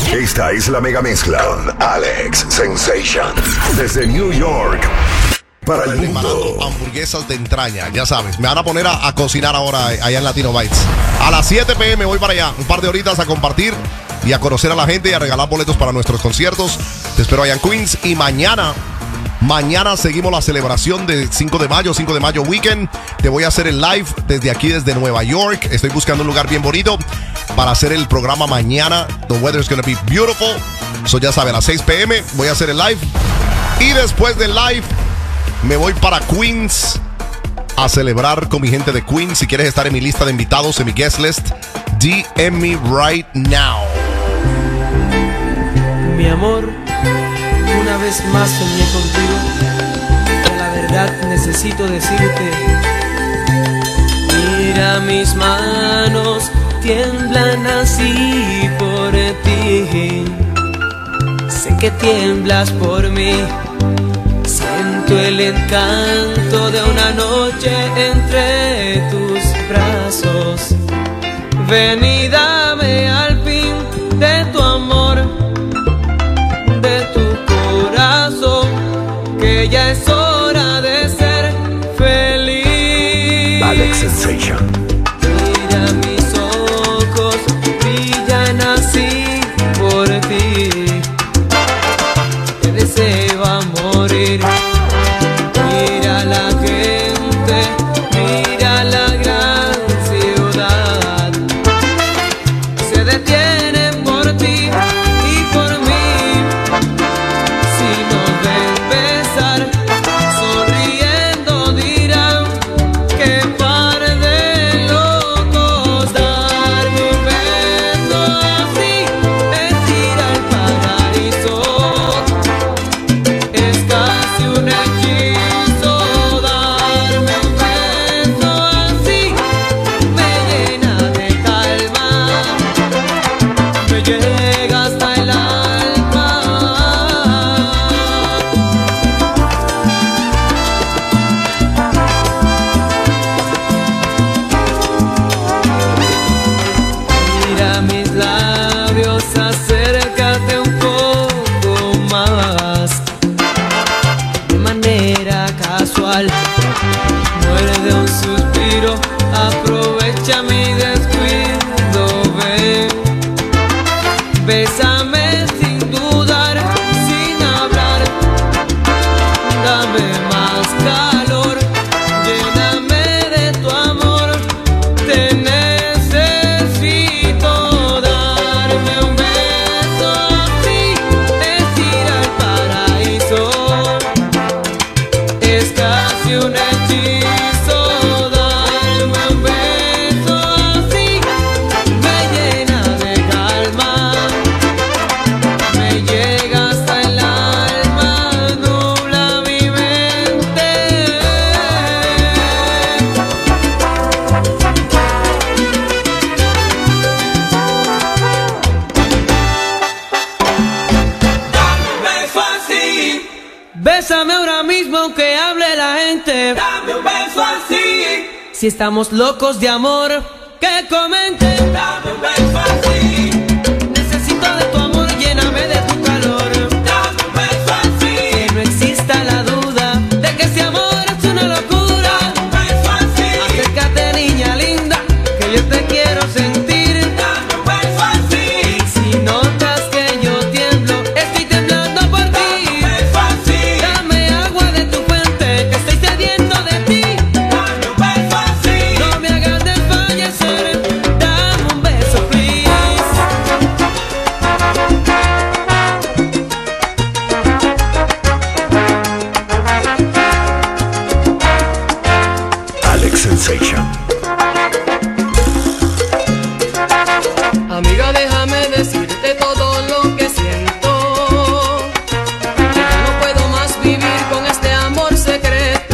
Esta es la mega mezcla con Alex Sensation. Desde New York para el mundo. Hamburguesas de entraña, ya sabes. Me van a poner a cocinar ahora allá en Latino Bites. A las 7 p.m. voy para allá. Un par de horitas a compartir y a conocer a la gente y a regalar boletos para nuestros conciertos. Te espero allá en Queens. Y mañana seguimos la celebración de 5 de mayo weekend. Te voy a hacer el live desde aquí, desde Nueva York. Estoy buscando un lugar bien bonito para hacer el programa mañana. The weather is going to be beautiful. So ya saben, a las 6 p.m. voy a hacer el live. Y después del live me voy para Queens a celebrar con mi gente de Queens. Si quieres estar en mi lista de invitados, en mi guest list, DM me right now. Mi amor, una vez más soñé contigo, pero la verdad necesito decirte. Mira, mis manos tiemblan así por ti. Sé que tiemblas por mí. Siento el encanto de una noche entre tus brazos. Ven y dame al fin de tu amor, de tu corazón, que ya es hora de ser feliz. Alex Sensation. Mira, mis ojos brillan así por ti. Te deseo a morir. Mira la gente, mira la gran ciudad. Se detienen por ti y por mí. Si nos ven besar, sonriendo dirán que par de locos. Darme un beso así es ir al paraíso. Es casi un hechizo. Darme un beso así me llena de calma, me llega hasta el alma. Mira mis labios, acércate un poco más. De manera casual, muerde un suspiro, aprovecha mi descuido, ven. Bésame sin dudar, sin hablar. Dame más calor, lléname de tu amor. Te necesito. Darme un beso así es ir al paraíso. Es casi un hechizo. Darme un beso así me llena de calma, me llega hasta el alma, nubla mi mente. Dame un beso así. Bésame ahora mismo aunque hable la gente. Dame un beso así. Si estamos locos de amor, que comenten. Dame un beso así. Necesito de tu amor, lléname de tu calor. Dame un beso así. Que no exista la duda de que ese amor es una locura. Dame un beso así. Acércate, niña linda, que yo te quiero sentir. Dame un beso así. Y si notas que yo tiemblo, estoy temblando por ti. Dame un beso así. Dame agua de tu fuente, que estoy sediento de ti. Dame un beso así. No me hagas desfallecer. Dame un beso, please. Alex Sensation. Amiga, déjame decirte todo lo que siento. Que ya no puedo más vivir con este amor secreto.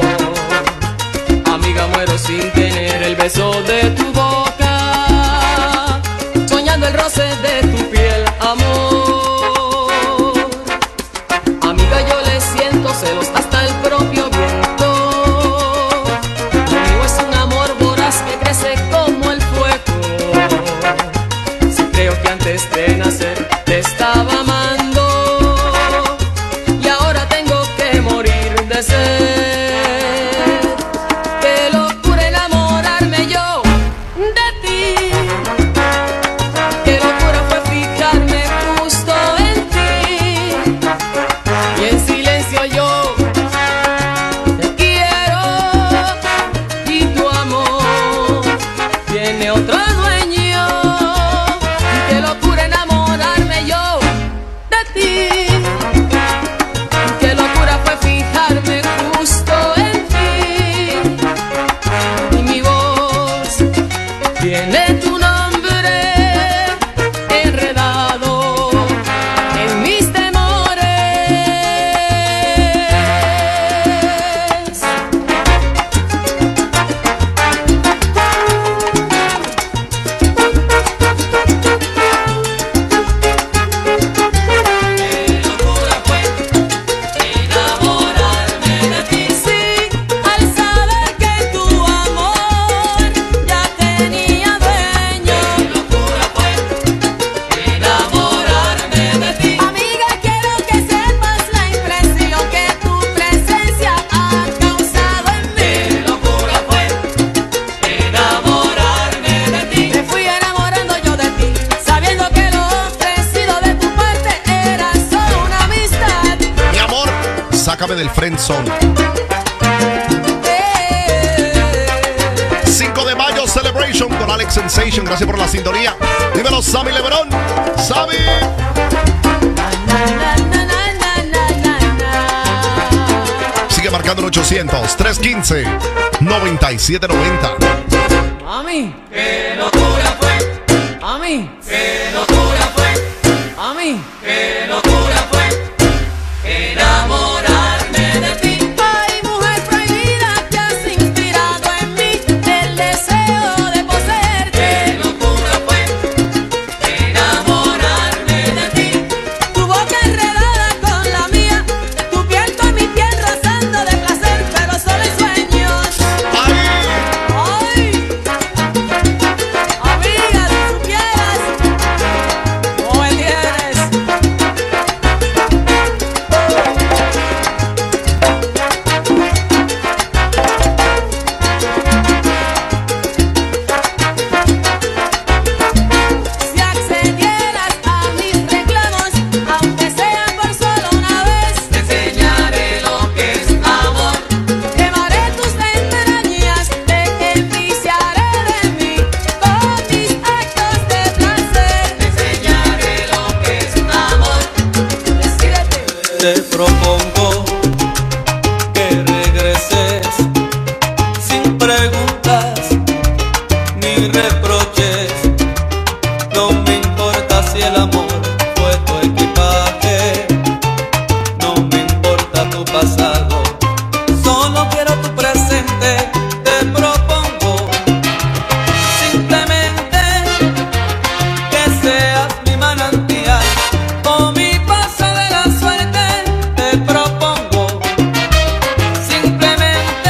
Amiga, muero sin tener el beso de tu boca, soñando el roce de tu piel, amor. Amiga, yo le siento celos hasta el propio viento. Lo mío es un amor voraz que crece como el fuego. Si creo que antes de nacer te estaba amando y ahora tengo que morir de sed. Qué locura enamorarme yo de ti. Qué locura fue fijarme justo en ti. Y en silencio yo te quiero y tu amor tiene otro dueño. Y qué locura enamorarme yo de ti. Qué locura fue fijarme justo en ti. Y mi voz tiene tu nombre enredado en mis temores. Qué locura fue enamorarme de ti. Sí, al saber que tu amor ya tenía dueño. Qué locura fue enamorarme de ti. Amiga, quiero que sepas la impresión que tu presencia ha causado en mí. Qué locura fue enamorarme de ti. Me fui enamorando yo de ti, sabiendo que lo ofrecido de tu parte era solo una amistad. Mi amor, sácame del friend zone. 5 de mayo Celebration con Alex Sensation. Gracias por la sintonía. Dímelo, Sammy Lebrón. Sammy. Sigue marcando el 800-315-9790. Mami, qué locura fue. Mami, qué locura fue. Mami, qué locura fue enamorarme de ti. Ay, mujer prohibida, que has inspirado en mí el deseo de poseerte. Qué locura fue enamorarme de ti. Tu boca enredada con la mía, tu piel con mi piel rozando de placer, pero solo en sueños. Ay, amiga, si supieras cómo me tienes. Si accedieras a mis reclamos, aunque sean por solo una vez, te enseñaré lo que es amor. Quemaré tus entrañas, te enviciaré de mí con mis actos de placer. Te enseñaré lo que es amor. Decídete. Te propongo que regreses sin preguntas ni reproches. No me importa si el amor fue tu equipaje, no me importa tu pasado, solo quiero tu presente. Te propongo simplemente que seas mi manantial o mi paso de la suerte. Te propongo simplemente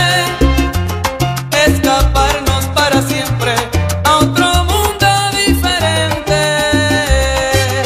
escaparnos para siempre a otro mundo diferente.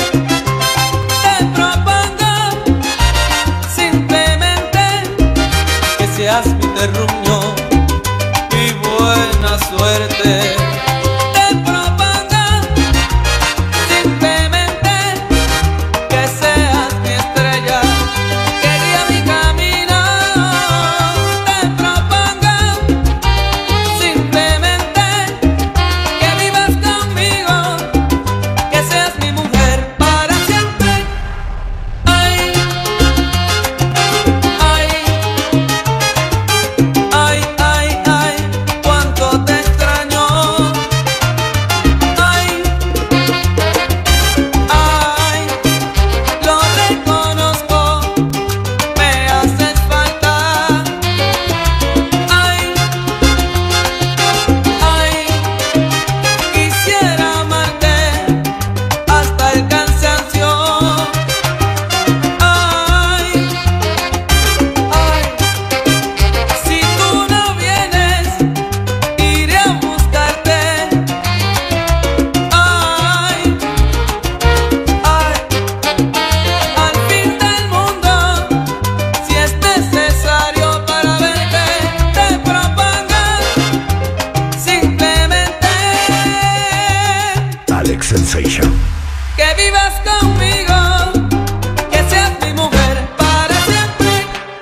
Sensation. Que vivas conmigo, que seas mi mujer para siempre.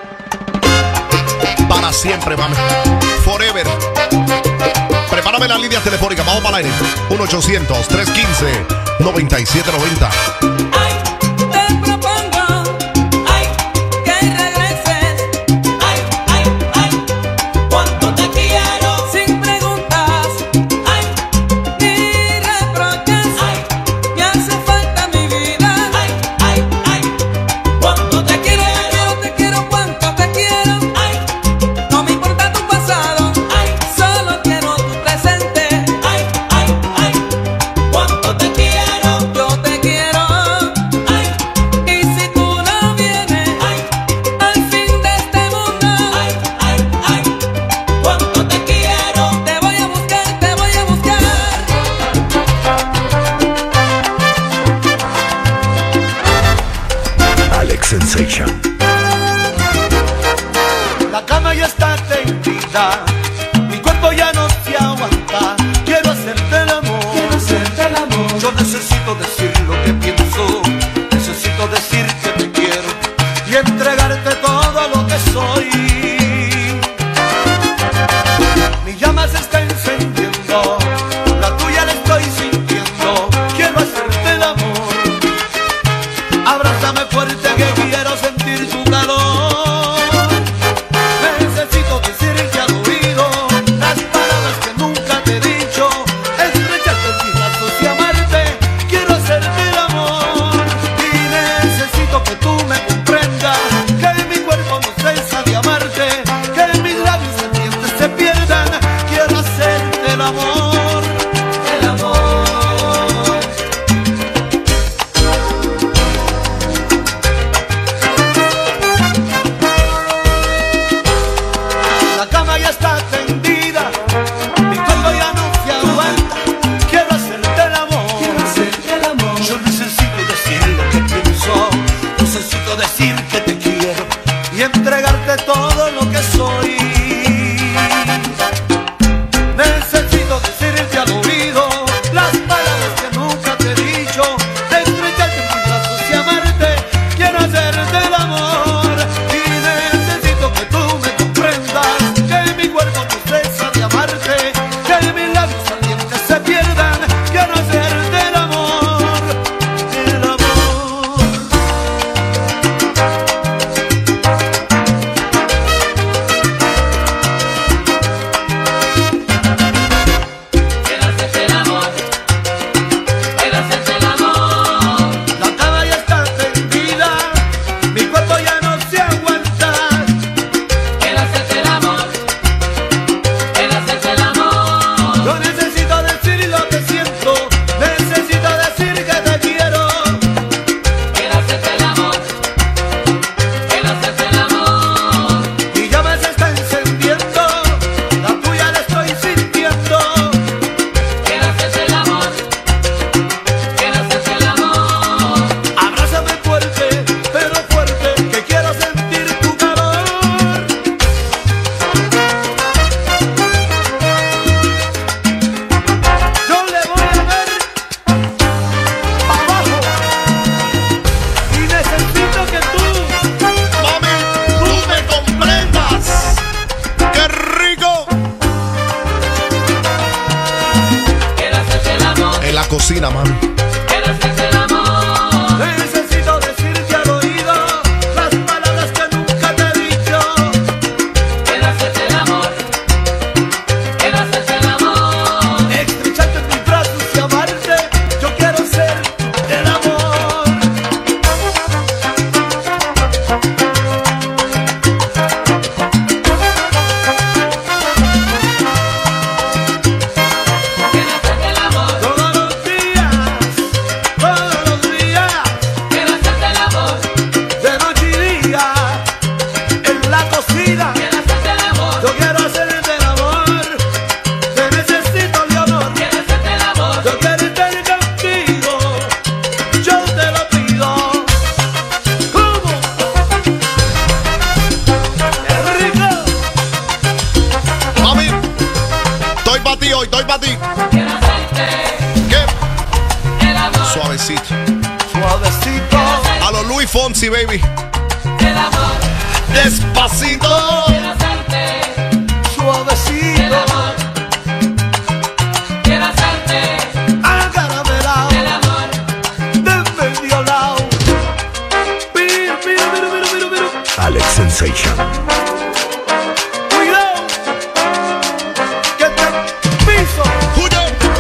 Para siempre, mami. Forever. Prepárame las líneas telefónicas. Vamos para el aire. 1-800-315-9790. Sensation. La cama ya está tendida, mi cuerpo ya no se aguanta. Quiero hacerte el amor, quiero hacerte el amor. Yo necesito decir lo que pienso, necesito decir que te quiero y entregarte todo lo que soy. Mi llama se está encendiendo, la tuya la estoy sintiendo. Quiero hacerte el amor, abrázame fuerte que quiero sentir tu calor. Necesito decirte al oído las palabras que nunca te he dicho, estrecharte en mis brazos y amarte. Quiero hacerte el amor y necesito que tú me comprendas, que mi cuerpo no cesa de amarte, que mis labios ardientes se pierdan. Quiero hacerte el amor, el amor. La cama ya está tendida, mi cuerpo ya no se aguanta. Quiero hacerte el amor, quiero hacerte el amor. Yo necesito decir lo que pienso, necesito decir que te quiero y entregarte todo lo que soy. Necesito decirte al oído las palabras que nunca te he dicho, estrecharte en mis brazos y amarte. Quiero hacerte el amor y necesito que tú me comprendas, que mi cuerpo no cesa de amarte, que mis labios ardientes se pierdan. Quiero hacerte el amor, el amor. La cama ya está tendida, mi cuerpo ya no se aguanta. Yo necesito decir lo que siento, necesito decir que te quiero. Mi llama se está encendiendo, la tuya la estoy sintiendo. Abrázame fuerte, pero fuerte, que quiero sentir tu calor. Yo le voy a ver abajo y necesito que tú Mami, tú me comprendas. ¡Qué rico! En la cocina, mami. necesito decirte al oído las palabras que nunca te he dicho. Estrecharte en mis brazos y amarte. Yo quiero ser el amor. Todos los días Suavecito. Suavecito. A lo Luis Fonsi, baby. El amor, Despacito. quiero hacerte. El Suavecito. amor, quiero hacerte. Agarabelao. El amor, Del medio lado. Mira, mira, mira, mira, mira, mira. Alex Sensation. Cuidado. Que te piso. Julio.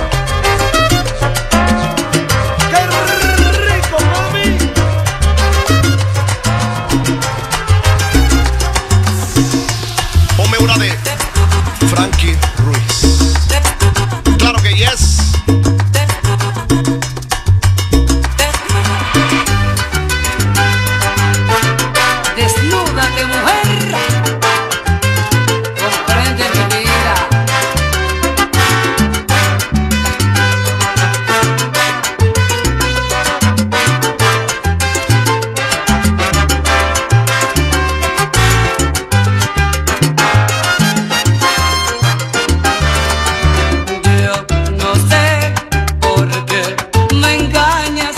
Qué rico, mami. Ponme una de Frankie Ruiz. Claro que yes. Desnúdate, mujer. Comprende mi vida. Yo no sé por qué me engañas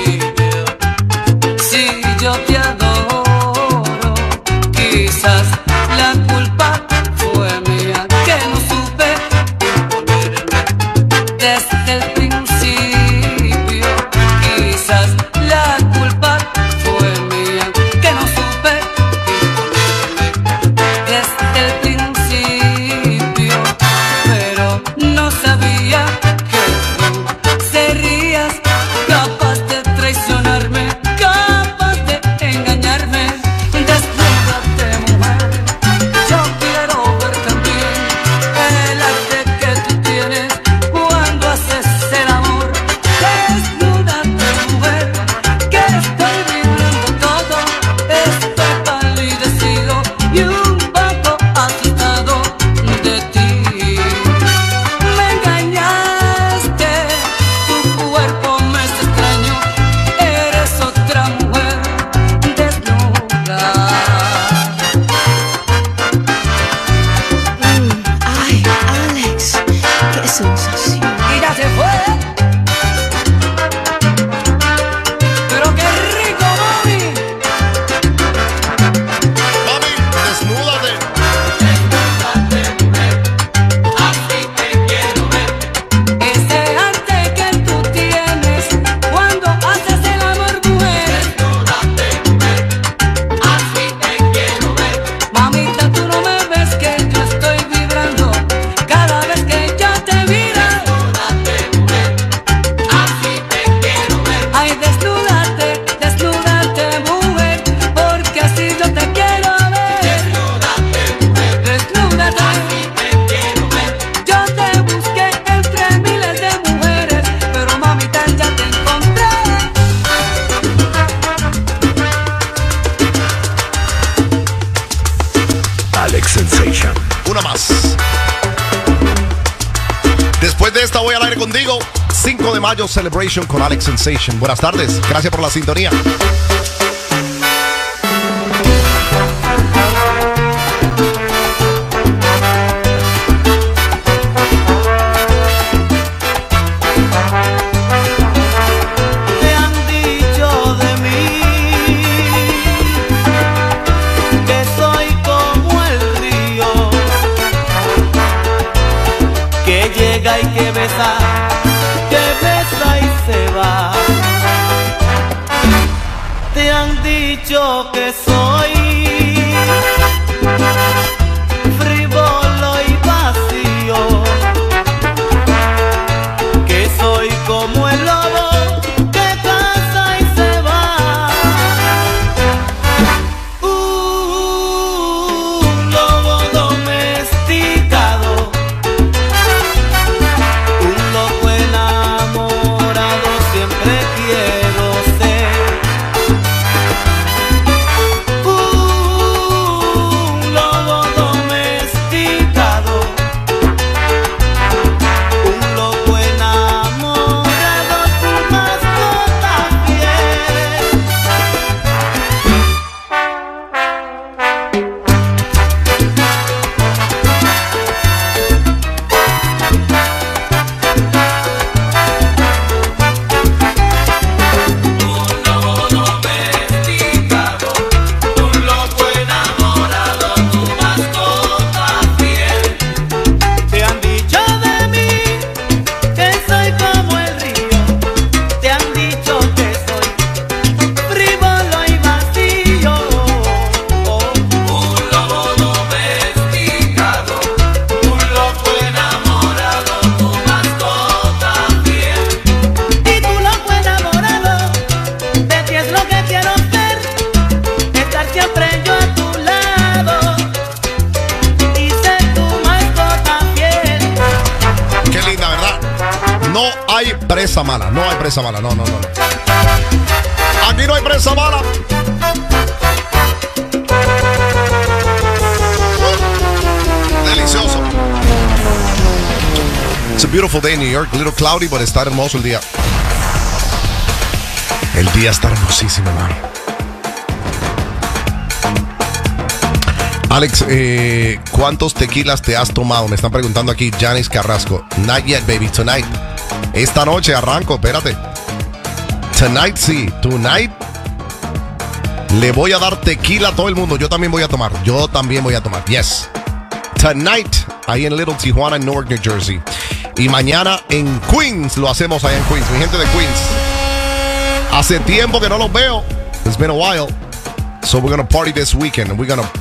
si yo te adoro. Quizás la culpa fue mía que no supe imponerme desde el principio. Quizás la culpa fue mía que no supe imponerme desde el principio. Pero no sabía que tú serías capaz de traicionarme, capaz de engañarme. Desnúdate, mujer, yo quiero ver también el arte que tú tienes cuando haces el amor. Desnúdate, mujer, que estoy vibrando todo, estoy palidecido y un poco asustado de ti. Me engañaste, tu cuerpo me es extraño, eres otra mujer desnuda. Ay, Alex, qué sensación. Y ya se fue. Pero qué rico, mami. Mami, desnúdate. así te quiero ver. Ese arte que tú tienes cuando haces el amor, mujer. Desnúdate, mujer, así te quiero ver. Mamita, tú no me ves que yo estoy vibrando cada vez que yo te miro. Desnúdate, mujer, así te quiero ver. Ay, desnúdate, desnúdate, mujer, porque así yo te quiero ver. Desnúdate, mujer, Desnúdate. así te quiero ver. Yo te busqué entre miles de mujeres, pero mamita ya te encontré. Alex Sensation. Una más. Después de esta voy al aire contigo. 5 de mayo Celebration con Alex Sensation. Buenas tardes. Gracias por la sintonía. Te han dicho de mí que soy como el río que llega y que besa y se va. Te han dicho que soy frívolo y vacío, que soy como el lobo que caza y se va. Un lobo domesticado, un loco enamorado, siempre quiero ser. Un presa mala. No hay presa mala. No. Aquí no hay presa mala. Delicioso. It's a beautiful day in New York. A little cloudy, but está hermoso el día. El día está hermosísimo, mano. Alex, ¿cuántos tequilas te has tomado? Me están preguntando aquí, Janice Carrasco. Not yet, baby, tonight. Esta noche arranco, espérate. Tonight, sí. Tonight le voy a dar tequila a todo el mundo. Yo también voy a tomar. Yes. Tonight, ahí en Little Tijuana, en Newark, New Jersey. Y mañana en Queens, lo hacemos allá en Queens. Mi gente de Queens. Hace tiempo que no los veo. It's been a while. So we're gonna party this weekend.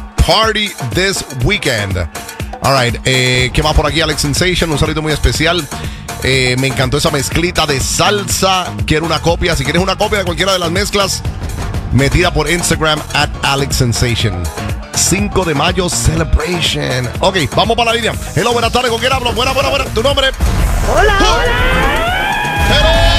All right. ¿Qué más por aquí, Alex Sensation? Un saludo muy especial. Me encantó esa mezclita de salsa. Quiero una copia. Si quieres una copia de cualquiera de las mezclas, metida por Instagram @AlexSensation. 5 de mayo celebration. Ok, vamos para la línea. Hello, buenas tardes. ¿Con quién hablo? Buena. ¿Tu nombre? Hola. Hello.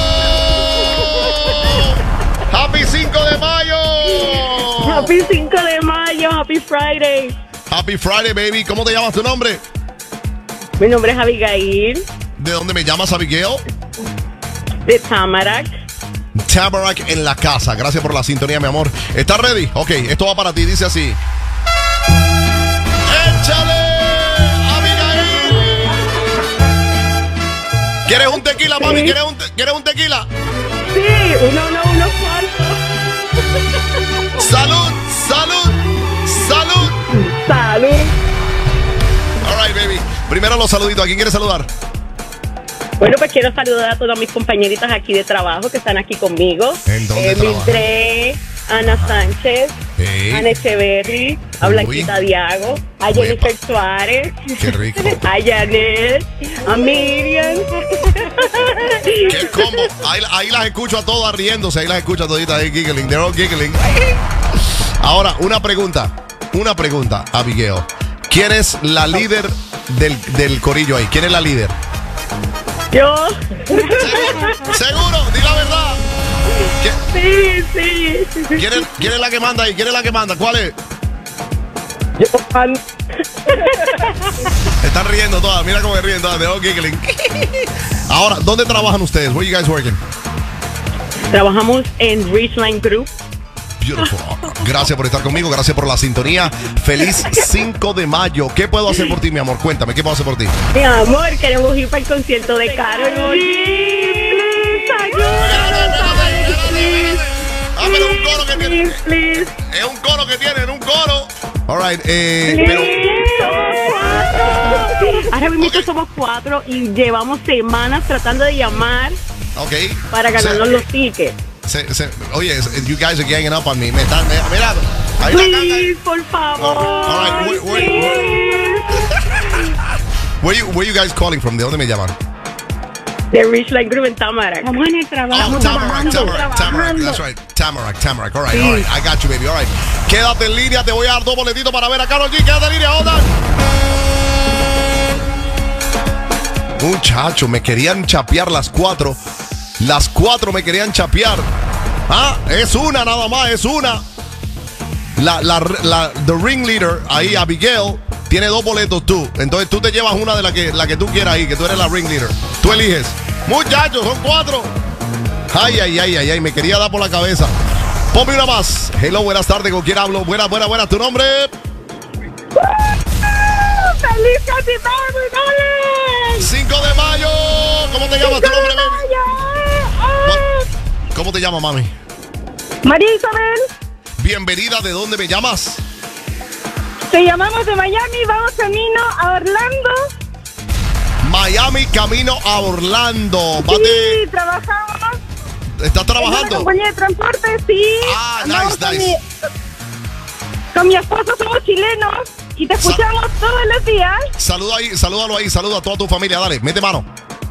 Happy 5 de mayo. Happy 5 de mayo. Happy Friday. Happy Friday, baby. ¿Cómo te llamas? ¿Tu nombre? Mi nombre es Abigail. ¿De dónde me llamas, Abigail? De Tamarack. Tamarack en la casa. Gracias por la sintonía, mi amor. ¿Estás ready? Ok, esto va para ti. Dice así. ¡Échale, Abigail! ¿Quieres un tequila, mami? Sí. ¿Quieres un tequila? Sí, uno falso. ¡Salud! Salud. All right, baby. Primero los saluditos. ¿A quién quieres saludar? Bueno, pues quiero saludar a todas mis compañeritas aquí de trabajo que están aquí conmigo. ¿En dónde trabajan? Mildred, Ana Sánchez, Hey. Ana Echeverry, a Blanquita Diago, a Jennifer Suárez. Qué rico. A Janet, a Miriam. ¿Qué combo? Ahí las escucho a todas riéndose. Ahí las escucho a toditas ahí giggling. They're all giggling. Ahora, una pregunta, Abigail. ¿Quién es la líder del corillo ahí? ¿Quién es la líder? Yo. ¿Seguro? Di la verdad. Sí. ¿Quién es la que manda ahí? ¿Quién es la que manda? ¿Cuál es? Yo. Están riendo todas. Mira cómo me ríen todas. They're all giggling. Ahora, ¿dónde trabajan ustedes? Where you guys working? Trabajamos en Ridgeline Group. Beautiful. Gracias por estar conmigo, gracias por la sintonía. Feliz 5 de mayo. ¿Qué puedo hacer por ti, mi amor? Cuéntame, ¿qué puedo hacer por ti? Mi amor, queremos ir para el concierto de Karol G. Pero un coro que tiene. Please. Es un coro que tiene, un coro. All right, pero... Ahora mismo somos 4 y llevamos semanas tratando de llamar para ganarnos los tickets. Oye, you guys are ganging up on me. Mira, ahí Please, por favor. All right, where you guys calling from? ¿De dónde me llaman? De Ridgeline Group en Tamarack. Estamos en el trabajo. Tamarack. That's right. Tamarack. All right. I got you, baby. All right. Quédate en línea. Te voy a dar 2 boletitos para ver a Karol G. Quédate en línea. Hold on. Muchacho, me querían chapear las 4. Las 4 me querían chapear. Es una nada más, es una. The ringleader, ahí Abigail, tiene 2 boletos tú. Entonces tú te llevas una de la que tú quieras ahí, que tú eres la ringleader. Tú eliges. Muchachos, son 4. Ay, me quería dar por la cabeza. Ponme una más. Hello, buenas tardes, ¿con quién hablo? Buena. ¿Tu nombre? ¡Feliz Happy Birthday! 5 de mayo. ¿Cómo te llamas? ¿Tu nombre, baby? ¿Cómo te llamas, mami? María Isabel. Bienvenida. ¿De dónde me llamas? Te llamamos de Miami. Vamos camino a Orlando. Miami, camino a Orlando. Sí, trabajamos. ¿Estás En trabajando? una compañía de transporte, sí. Nice. Con mi esposo somos chilenos y te escuchamos todos los días. Salúdalo ahí, saluda a toda tu familia, dale, mete mano.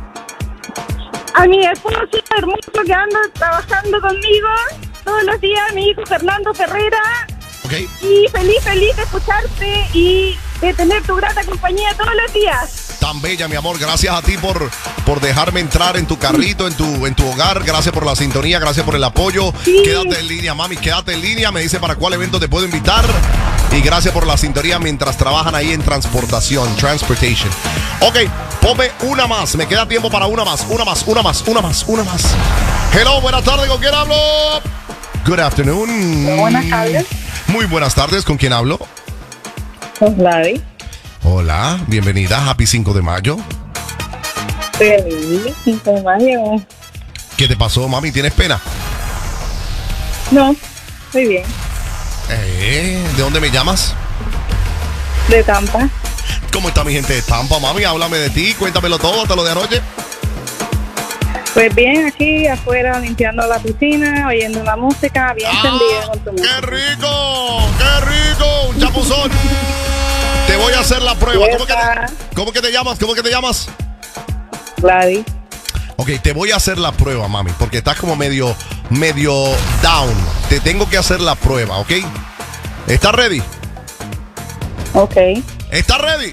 A mi esposo hermoso que anda trabajando conmigo todos los días, mi hijo Fernando Ferreira. Okay. Y feliz de escucharte y de tener tu grata compañía todos los días. Tan bella, mi amor. Gracias a ti por dejarme entrar en tu carrito, en tu hogar. Gracias por la sintonía, gracias por el apoyo. Sí. Quédate en línea, mami, quédate en línea. Me dice para cuál evento te puedo invitar. Y gracias por la sintonía mientras trabajan ahí en transportation. Ok, ponme una más. Me queda tiempo para una más. Hello, buenas tardes. ¿Con quién hablo? Good afternoon. Buenas tardes. Muy buenas tardes. ¿Con quién hablo? Con Gladys. Hola, bienvenida. Happy 5 de mayo. Feliz 5 de mayo. ¿Qué te pasó, mami? ¿Tienes pena? No, muy bien. ¿De dónde me llamas? De Tampa. ¿Cómo está mi gente de Tampa, mami? Háblame de ti, cuéntamelo todo, hasta lo de anoche. Pues bien, aquí afuera limpiando la piscina, oyendo la música, bien encendida con tu música. ¡Qué rico! ¡Qué rico! Un chapuzón. Te voy a hacer la prueba. ¿Cómo que te llamas? Gladys. Ok, te voy a hacer la prueba, mami, porque estás como medio down. Te tengo que hacer la prueba, ¿ok? ¿Estás ready? Ok. ¿Estás ready?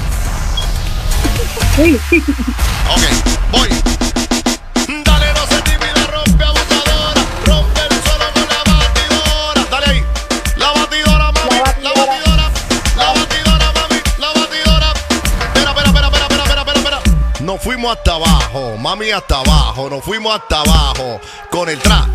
Sí. Ok, voy. Dale, no se tímida, rompe abusadora. Rompe el suelo con la batidora. Dale ahí. La batidora, mami. La batidora, mami. La batidora. Espera. Nos fuimos hasta abajo, mami, hasta abajo. Nos fuimos hasta abajo. Con el tra.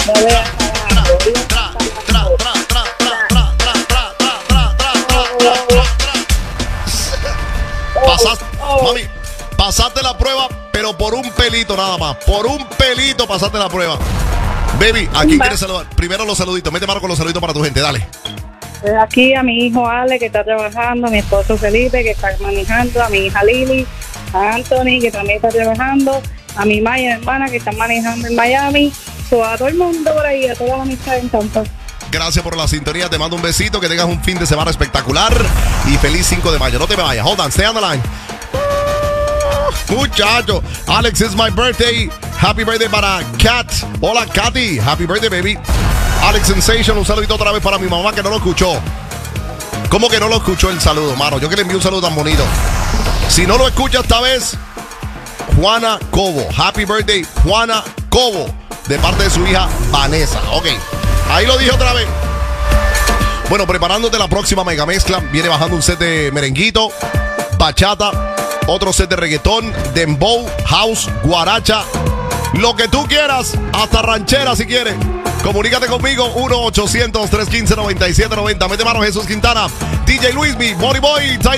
Mami, pasaste la prueba, pero por un pelito nada más. Por un pelito pasaste la prueba. Baby, ¿a quién quieres saludar? Primero los saluditos. Mete mano con los saluditos para tu gente, dale. Aquí a mi hijo Ale, que está trabajando, a mi esposo Felipe, que está manejando, a mi hija Lili, a Anthony, que también está trabajando, a mi Maya y mi hermana, que están manejando en Miami, a todo el mundo por ahí, a toda la amistad en Tampa. Gracias por la sintonía, te mando un besito, que tengas un fin de semana espectacular y feliz 5 de mayo. No te me vayas, hold on, stay on the line. Muchacho, Alex, it's my birthday. Happy birthday para Kat. Hola, Katy. Happy birthday, baby. Alex Sensation, un saludito otra vez para mi mamá que no lo escuchó. ¿Cómo que no lo escuchó el saludo, mano? Yo que le envío un saludo tan bonito. Si no lo escucha esta vez, Juana Cobo. Happy birthday, Juana Cobo. De parte de su hija Vanessa. Ok, ahí lo dije otra vez. Bueno, preparándote la próxima mega mezcla. Viene bajando un set de merenguito, bachata, otro set de reggaetón, dembow, house, guaracha, lo que tú quieras, hasta ranchera si quieres. Comunícate conmigo, 1-800-315-9790. Mete mano, Jesús Quintana, DJ Luismi, Money Boy,